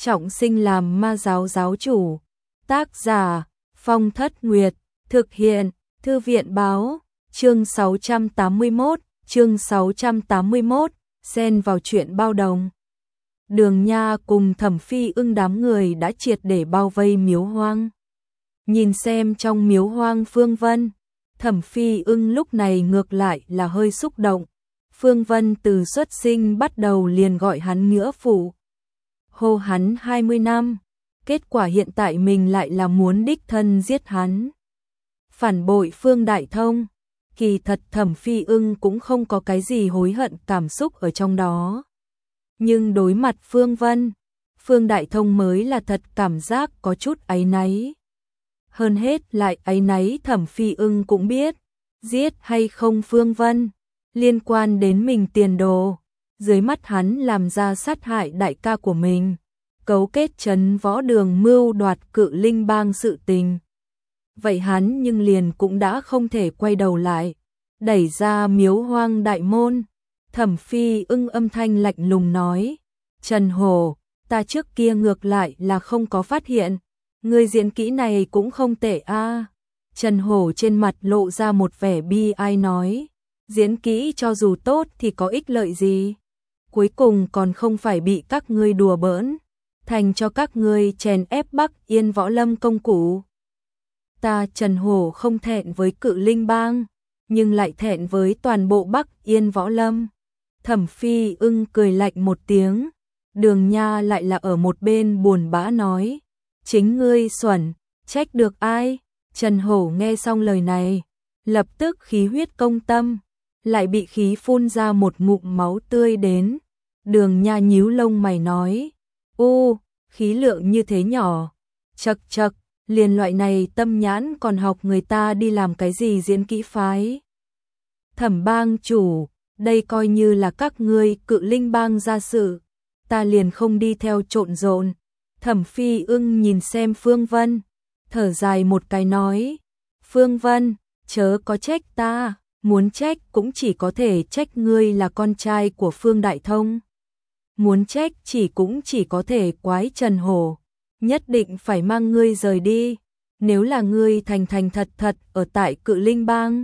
trọng sinh làm ma giáo giáo chủ. Tác giả Phong Thất Nguyệt, thực hiện Thư viện báo, chương 681, xen vào chuyện bao đồng. Đường Nha cùng Thẩm Phi Ưng đám người đã triệt để bao vây miếu hoang. Nhìn xem trong miếu hoang Phương Vân, Thẩm Phi Ưng lúc này ngược lại là hơi xúc động. Phương Vân từ xuất sinh bắt đầu liền gọi hắn nghĩa phụ, hô hắn 20 năm, kết quả hiện tại mình lại là muốn đích thân giết hắn. Phản bội Phương Đại Thông, kỳ thật Thẩm Phi Ưng cũng không có cái gì hối hận cảm xúc ở trong đó. Nhưng đối mặt Phương Vân, Phương Đại Thông mới là thật cảm giác có chút áy náy. Hơn hết lại áy náy Thẩm Phi Ưng cũng biết, giết hay không Phương Vân, liên quan đến mình tiền đồ. Dưới mắt hắn làm ra sát hại đại ca của mình, cấu kết trấn võ đường mưu đoạt Cự Linh Bang sự tình. Vậy hắn nhưng liền cũng đã không thể quay đầu lại, đẩy ra miếu hoang đại môn. Thẩm Phi Ưng âm thanh lạnh lùng nói, Trần Hổ, ta trước kia ngược lại là không có phát hiện, người diễn kỹ này cũng không tệ a. Trần Hổ trên mặt lộ ra một vẻ bi ai nói, diễn kỹ cho dù tốt thì có ích lợi gì, cuối cùng còn không phải bị các ngươi đùa bỡn, thành cho các ngươi chèn ép Bắc Yên Võ Lâm công cụ. Ta Trần Hổ không thẹn với Cự Linh Bang, nhưng lại thẹn với toàn bộ Bắc Yên Võ Lâm. Thẩm Phi Ưng cười lạnh một tiếng, Đường Nha lại là ở một bên buồn bã nói, chính ngươi xuẩn, trách được ai? Trần Hổ nghe xong lời này, lập tức khí huyết công tâm, lại bị khí phun ra một ngụm máu tươi đến. Đường Nha nhíu lông mày nói, khí lượng như thế nhỏ, chậc chậc, liền loại này tâm nhãn còn học người ta đi làm cái gì diễn kỹ phái. Thẩm bang chủ, đây coi như là các ngươi Cự Linh Bang ra sự, ta liền không đi theo trộn rộn. Thẩm Phi Ưng nhìn xem Phương Vân, thở dài một cái nói, Phương Vân, chớ có trách ta, muốn trách cũng chỉ có thể trách ngươi là con trai của Phương Đại Thông. Muốn trách cũng chỉ có thể quái Trần Hổ, nhất định phải mang ngươi rời đi, nếu là ngươi thành thành thật thật ở tại Cự Linh Bang,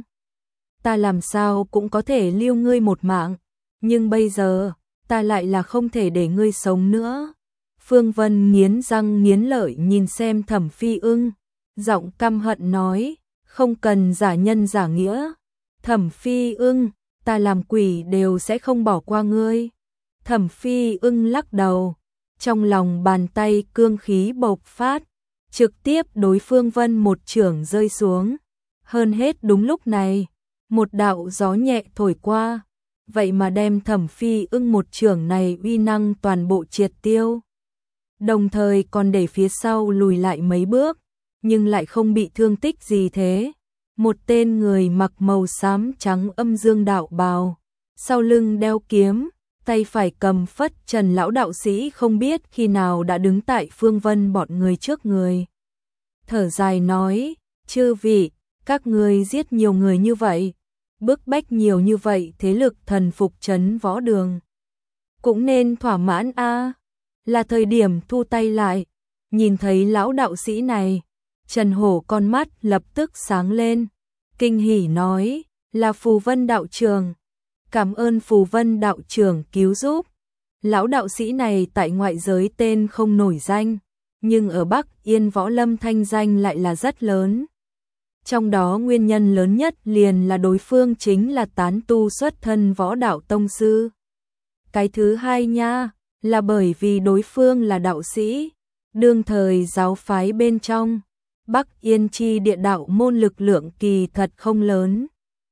ta làm sao cũng có thể lưu ngươi một mạng, nhưng bây giờ, ta lại là không thể để ngươi sống nữa. Phương Vân nghiến răng nghiến lợi nhìn xem Thẩm Phi Ưng, giọng căm hận nói, không cần giả nhân giả nghĩa. Thẩm Phi Ưng, ta làm quỷ đều sẽ không bỏ qua ngươi. Thẩm Phi Ưng lắc đầu, trong lòng bàn tay cương khí bộc phát, trực tiếp đối Phương Vân một chưởng rơi xuống. Hơn hết đúng lúc này, một đạo gió nhẹ thổi qua, vậy mà đem Thẩm Phi Ưng một chưởng này uy năng toàn bộ triệt tiêu. Đồng thời còn để phía sau lùi lại mấy bước, nhưng lại không bị thương tích gì thế. Một tên người mặc màu xám trắng âm dương đạo bào, sau lưng đeo kiếm, tay phải cầm phất trần lão đạo sĩ không biết khi nào đã đứng tại Phương Vân bọn người trước người. Thở dài nói, chư vị, các ngươi giết nhiều người như vậy, bức bách nhiều như vậy thế lực thần phục trấn võ đường, cũng nên thỏa mãn a, là thời điểm thu tay lại. Nhìn thấy lão đạo sĩ này, Trần Hổ con mắt lập tức sáng lên, kinh hỉ nói, là Phù Vân đạo trưởng, cảm ơn Phù Vân đạo trưởng cứu giúp. Lão đạo sĩ này tại ngoại giới tên không nổi danh, nhưng ở Bắc Yên Võ Lâm thanh danh lại là rất lớn. Trong đó nguyên nhân lớn nhất liền là đối phương chính là tán tu xuất thân võ đạo tông sư. Cái thứ hai nha, là bởi vì đối phương là đạo sĩ, đương thời giáo phái bên trong, Bắc Yên chi địa đạo môn lực lượng kỳ thật không lớn.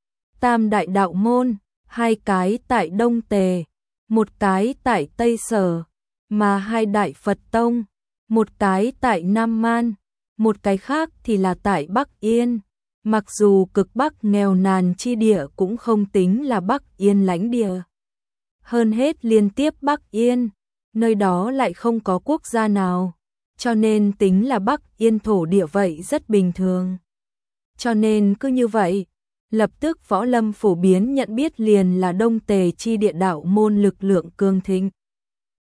Tam đại đạo môn, hai cái tại Đông Tề, một cái tại Tây Sở, mà hai đại Phật tông, một cái tại Nam Man, một cái khác thì là tại Bắc Yên. Mặc dù cực Bắc nghèo nàn chi địa cũng không tính là Bắc Yên lãnh địa. Hơn hết liên tiếp Bắc Yên, nơi đó lại không có quốc gia nào, cho nên tính là Bắc Yên thổ địa vậy rất bình thường. Cho nên cứ như vậy, lập tức võ lâm phổ biến nhận biết liền là Đông Tề chi địa đạo môn lực lượng cường thịnh.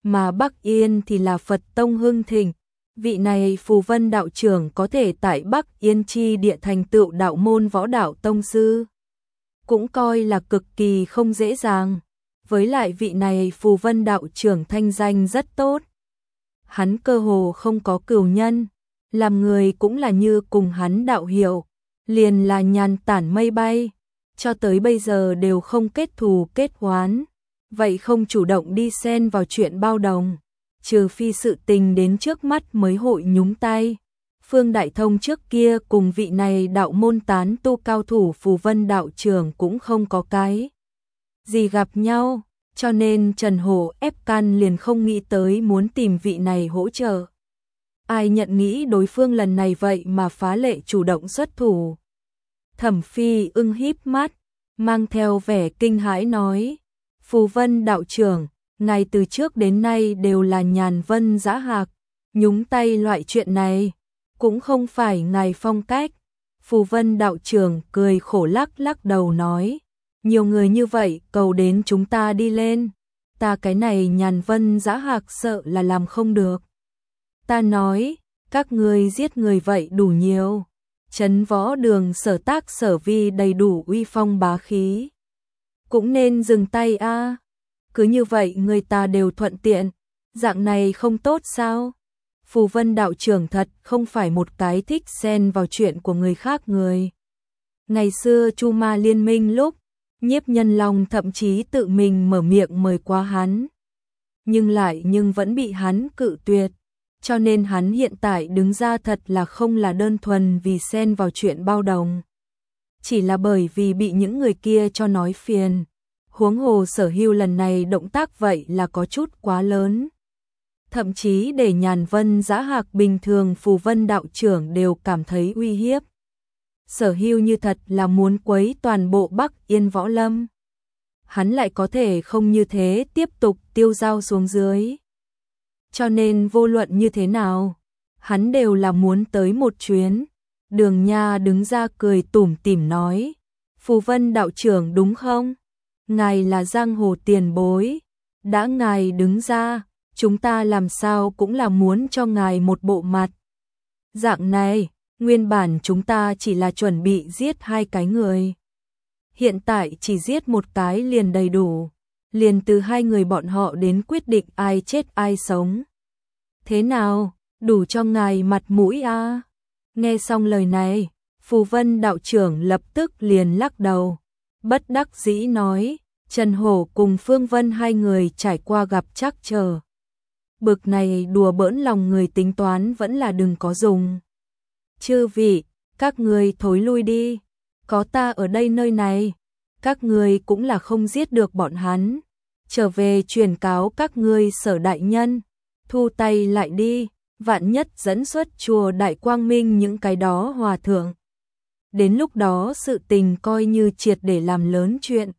mà Bắc Yên thì là Phật tông hưng thịnh. Vị này Phù Vân đạo trưởng có thể tại Bắc Yên chi địa thành tựu đạo môn võ đạo tông sư, cũng coi là cực kỳ không dễ dàng. Với lại vị này Phù Vân đạo trưởng thanh danh rất tốt. Hắn cơ hồ không có cừu nhân, làm người cũng là như cùng hắn đạo hiệu, liền là nhàn tản mây bay, cho tới bây giờ đều không kết thù kết oán, vậy không chủ động đi xen vào chuyện bao đồng, trừ phi sự tình đến trước mắt mới hội nhúng tay. Phương Đại Thông trước kia cùng vị này đạo môn tán tu cao thủ Phù Vân đạo trưởng cũng không có cái gì gặp nhau, cho nên Trần Hổ ép can liền không nghĩ tới muốn tìm vị này hỗ trợ. Ai nhận nghĩ đối phương lần này vậy mà phá lệ chủ động xuất thủ. Thẩm Phi Ưng híp mắt, mang theo vẻ kinh hãi nói: Phù Vân đạo trưởng, ngài từ trước đến nay đều là nhàn vân dã hạc, nhúng tay loại chuyện này cũng không phải ngài phong cách. Phù Vân đạo trưởng cười khổ lắc lắc đầu nói: nhiều người như vậy cầu đến chúng ta đi lên, ta cái này nhàn vân dã hạc sợ là làm không được. Ta nói, các ngươi giết người vậy đủ nhiều. Trấn Võ Đường sở tác sở vi đầy đủ uy phong bá khí, cũng nên dừng tay a. Cứ như vậy người ta đều thuận tiện, dạng này không tốt sao? Phù Vân đạo trưởng thật không phải một cái thích xen vào chuyện của người khác người. Ngày xưa Chu Ma liên minh lúc, Nhiếp Nhân Long thậm chí tự mình mở miệng mời qua hắn, nhưng vẫn bị hắn cự tuyệt. Cho nên hắn hiện tại đứng ra thật là không là đơn thuần vì xen vào chuyện bao đồng, chỉ là bởi vì bị những người kia cho nói phiền. Huống hồ Sở Hưu lần này động tác vậy là có chút quá lớn, thậm chí để nhàn vân dã hạc bình thường Phù Vân đạo trưởng đều cảm thấy uy hiếp. Sở Hưu như thật là muốn quấy toàn bộ Bắc Yên võ lâm, hắn lại có thể không như thế tiếp tục tiêu dao xuống dưới. Cho nên vô luận như thế nào, hắn đều là muốn tới một chuyến. Đường Nha đứng ra cười tủm tỉm nói: Phù Vân đạo trưởng đúng không? Ngài là giang hồ tiền bối, đã ngài đứng ra, chúng ta làm sao cũng là muốn cho ngài một bộ mặt. Dạng này, nguyên bản chúng ta chỉ là chuẩn bị giết 2 cái người, hiện tại chỉ giết 1 cái liền đầy đủ, liền từ 2 người bọn họ đến quyết định ai chết ai sống. Thế nào, đủ cho ngài mặt mũi a? Nghe xong lời này, Phù Vân đạo trưởng lập tức liền lắc đầu, bất đắc dĩ nói: Trần Hổ cùng Phương Vân 2 người trải qua gặp trắc trở, bực này đùa bỡn lòng người tính toán vẫn là đừng có dùng. Chư vị, các người thối lui đi, có ta ở đây nơi này, các người cũng là không giết được bọn hắn, trở về truyền cáo các ngươi Sở đại nhân, thu tay lại đi, vạn nhất dẫn xuất chùa Đại Quang Minh những cái đó hòa thượng. Đến lúc đó sự tình coi như triệt để làm lớn chuyện.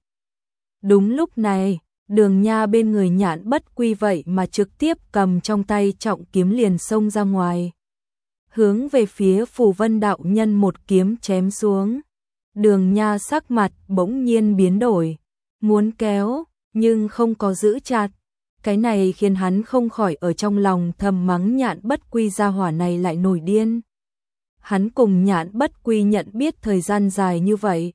Đúng lúc này, Đường Nha bên người Nhạn Bất Quy vậy mà trực tiếp cầm trong tay trọng kiếm liền xông ra ngoài, hướng về phía Phù Vân đạo nhân một kiếm chém xuống. Đường Nha sắc mặt bỗng nhiên biến đổi, muốn kéo, nhưng không có giữ chặt. Cái này khiến hắn không khỏi ở trong lòng thầm mắng Nhạn Bất Quy gia hỏa này lại nổi điên. Hắn cùng Nhạn Bất Quy nhận biết thời gian dài như vậy,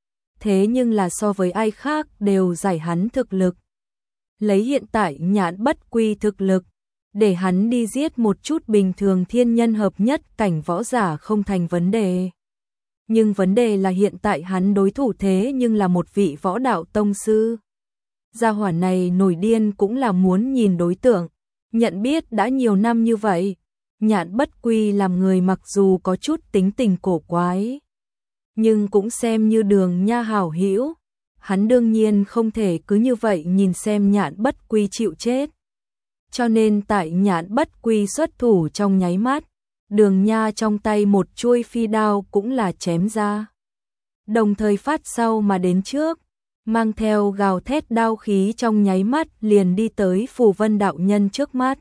thế nhưng là so với ai khác đều giải hắn thực lực. Lấy hiện tại Nhạn Bất Quy thực lực, để hắn đi giết một chút bình thường thiên nhân hợp nhất cảnh võ giả không thành vấn đề. Nhưng vấn đề là hiện tại hắn đối thủ thế nhưng là một vị võ đạo tông sư. Gia hỏa này nổi điên cũng là muốn nhìn đối tượng, nhận biết đã nhiều năm như vậy. Nhạn Bất Quy làm người mặc dù có chút tính tình cổ quái, nhưng cũng xem như Đường Nha hảo hữu. Hắn đương nhiên không thể cứ như vậy nhìn xem Nhạn Bất Quy chịu chết. Cho nên tại Nhạn Bất Quy xuất thủ trong nháy mắt, Đường Nha trong tay một chuôi phi đao cũng là chém ra, đồng thời phát sau mà đến trước, mang theo gào thét đao khí trong nháy mắt liền đi tới Phù Vân đạo nhân trước mắt.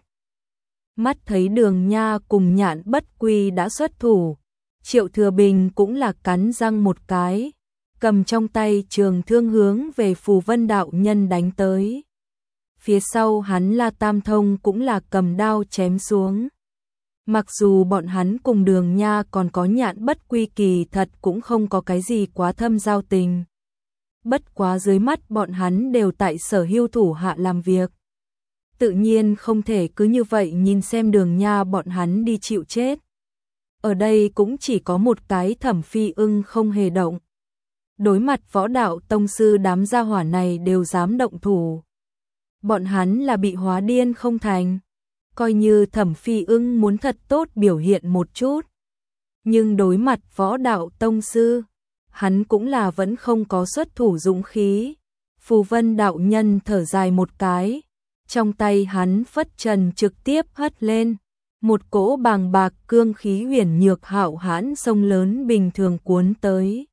Mắt thấy Đường Nha cùng Nhạn Bất Quy đã xuất thủ, Triệu Thừa Bình cũng là cắn răng một cái, cầm trong tay trường thương hướng về Phù Vân đạo nhân đánh tới. phía sau hắn La Tam Thông cũng là cầm đao chém xuống. Mặc dù bọn hắn cùng Đường Nha còn có Nhạn Bất Quy kỳ thật cũng không có cái gì quá thâm giao tình. Bất quá dưới mắt bọn hắn đều tại Sở Hưu thủ hạ làm việc. Tự nhiên không thể cứ như vậy nhìn xem Đường Nha bọn hắn đi chịu chết. Ở đây cũng chỉ có một cái Thẩm Phi Ưng không hề động. Đối mặt Võ Đạo Tông sư đám gia hỏa này đều dám động thủ. Bọn hắn là bị hóa điên không thành. Coi như Thẩm Phi Ưng muốn thật tốt biểu hiện một chút. Nhưng đối mặt Võ Đạo Tông sư, hắn cũng là vẫn không có xuất thủ dũng khí. Phù Vân đạo nhân thở dài một cái. Trong tay hắn phất trần trực tiếp hất lên. Một cỗ bàng bạc cương khí huyền nhược hạo hãn sông lớn bình thường cuốn tới.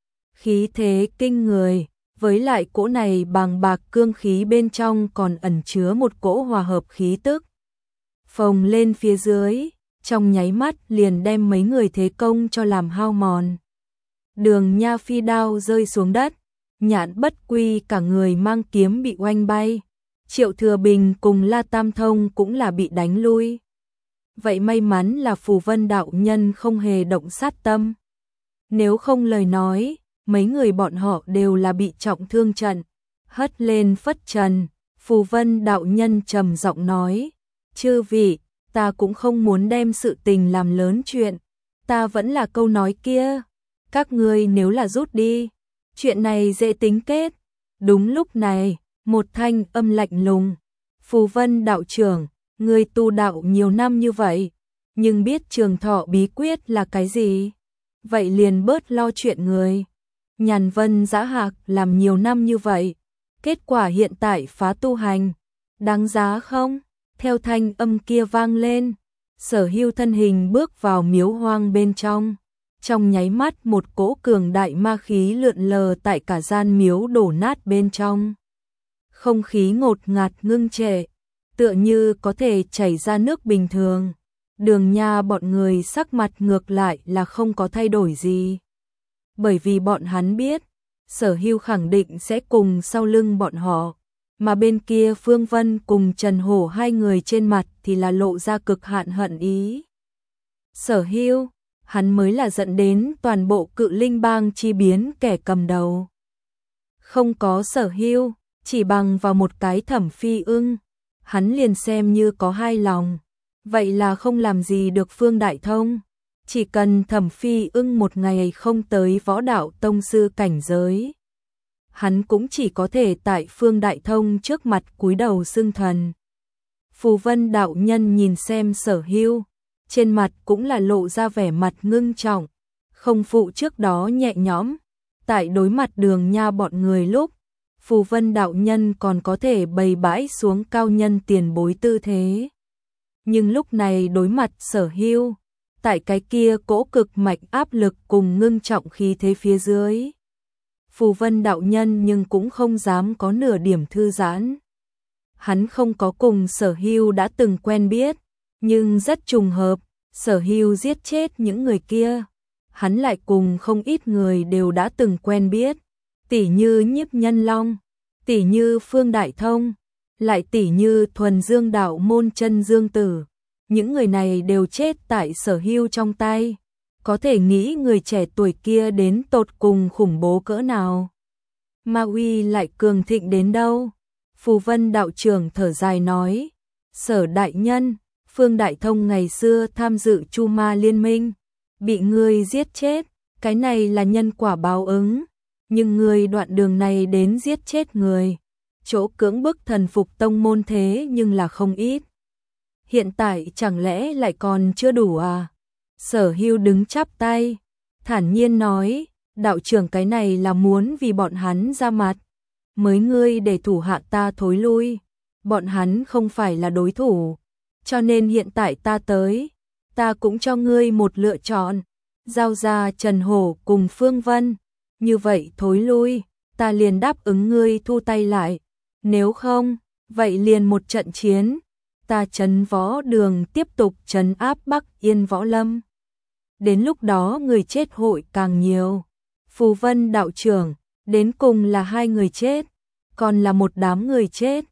Khí thế kinh người, với lại cỗ này bàng bạc cương khí bên trong còn ẩn chứa một cỗ hòa hợp khí tức. Phồng lên phía dưới, trong nháy mắt liền đem mấy người thế công cho làm hao mòn. Đường Nha phi đao rơi xuống đất, Nhạn Bất Quy cả người mang kiếm bị oanh bay. Triệu Thừa Bình cùng La Tam Thông cũng là bị đánh lui. Vậy may mắn là Phù Vân đạo nhân không hề động sát tâm. Nếu không lời nói, mấy người bọn họ đều là bị trọng thương trận. Hất lên phất trần, Phù Vân đạo nhân trầm giọng nói, chư vị, ta cũng không muốn đem sự tình làm lớn chuyện. Ta vẫn là câu nói kia, các ngươi nếu là rút đi, chuyện này dễ tính kết. Đúng lúc này, một thanh âm lạnh lùng, Phù Vân đạo trưởng, ngươi tu đạo nhiều năm như vậy, nhưng biết trường thọ bí quyết là cái gì? Vậy liền bớt lo chuyện người. Nhàn Vân Dã Hạc làm nhiều năm như vậy, kết quả hiện tại phá tu hành, đáng giá không? Theo thanh âm kia vang lên, Sở Hưu thân hình bước vào miếu hoang bên trong. Trong nháy mắt một cỗ cường đại ma khí lượn lờ tại cả gian miếu đổ nát bên trong. Không khí ngột ngạt ngưng trệ, tựa như có thể chảy ra nước bình thường. Đường Nha bọn người sắc mặt ngược lại là không có thay đổi gì. Bởi vì bọn hắn biết, Sở Hưu khẳng định sẽ cùng sau lưng bọn họ. Mà bên kia Phương Vân cùng Trần Hổ hai người trên mặt thì là lộ ra cực hạn hận ý. Sở Hưu, hắn mới là dẫn đến toàn bộ Cự Linh bang chi biến kẻ cầm đầu. Không có Sở Hưu, chỉ bằng vào một cái Thẩm Phi Ưng, hắn liền xem như có hai lòng. Vậy là không làm gì được Phương Đại Thông. Chỉ cần Thẩm Phi Ưng một ngày không tới Võ Đạo Tông sư cảnh giới, hắn cũng chỉ có thể tại Phương Đại Thông trước mặt cúi đầu xưng thần. Phù Vân đạo nhân nhìn xem Sở Hưu, trên mặt cũng là lộ ra vẻ mặt ngưng trọng, không phụ trước đó nhẹ nhõm. Tại đối mặt Đường Nha bọn người lúc, Phù Vân đạo nhân còn có thể bày bãi xuống cao nhân tiền bối tư thế. Nhưng lúc này đối mặt Sở Hưu, tại cái kia cỗ cực mạch áp lực cùng ngưng trọng khí thế phía dưới, Phù Vân đạo nhân nhưng cũng không dám có nửa điểm thư giãn. Hắn không có cùng Sở Hưu đã từng quen biết, nhưng rất trùng hợp, Sở Hưu giết chết những người kia. Hắn lại cùng không ít người đều đã từng quen biết, tỉ như Nhiếp Nhân Long, tỉ như Phương Đại Thông, lại tỉ như Thuần Dương đạo môn Chân Dương Tử. Những người này đều chết tại Sở Hưu trong tay. Có thể nghĩ người trẻ tuổi kia đến tột cùng khủng bố cỡ nào. Ma uy lại cường thịnh đến đâu. Phù Vân đạo trưởng thở dài nói, Sở đại nhân, Phương Đại Thông ngày xưa tham dự Chu Ma liên minh, bị ngươi giết chết, cái này là nhân quả báo ứng. Nhưng ngươi đoạn đường này đến giết chết người, chỗ cưỡng bức thần phục tông môn thế nhưng là không ít. Hiện tại chẳng lẽ lại còn chưa đủ à? Sở Hưu đứng chắp tay, thản nhiên nói, đạo trưởng cái này là muốn vì bọn hắn ra mặt. Mới ngươi để thủ hạ ta thối lui, bọn hắn không phải là đối thủ. Cho nên hiện tại ta tới, ta cũng cho ngươi một lựa chọn, giao ra Trần Hổ cùng Phương Vân. Như vậy thối lui, ta liền đáp ứng ngươi thu tay lại. Nếu không, vậy liền một trận chiến. Ta trấn Võ Đường tiếp tục trấn áp Bắc Yên Võ Lâm. Đến lúc đó người chết hội càng nhiều. Phù Vân đạo trưởng, đến cùng là hai người chết, còn là một đám người chết.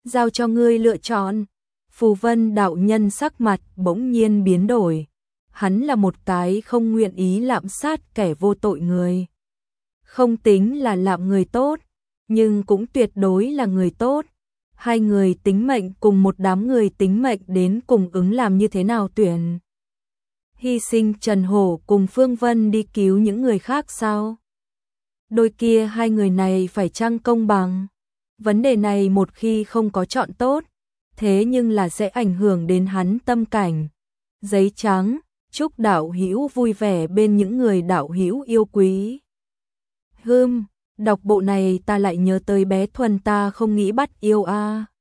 giao cho ngươi lựa chọn. Phù Vân đạo nhân sắc mặt bỗng nhiên biến đổi. Hắn là một cái không nguyện ý lạm sát kẻ vô tội người. Không tính là lạm người tốt, nhưng cũng tuyệt đối là người tốt. Hai người tính mệnh cùng một đám người tính mệnh đến cùng ứng làm như thế nào tuyển? Hy sinh Trần Hổ cùng Phương Vân đi cứu những người khác sao? Đôi kia hai người này phải chăng công bằng? Vấn đề này một khi không có chọn tốt, thế nhưng là sẽ ảnh hưởng đến hắn tâm cảnh. Giấy trắng, chúc đạo hữu vui vẻ bên những người đạo hữu yêu quý. Đọc bộ này ta lại nhớ tới bé Thuần ta không nghĩ bắt yêu a.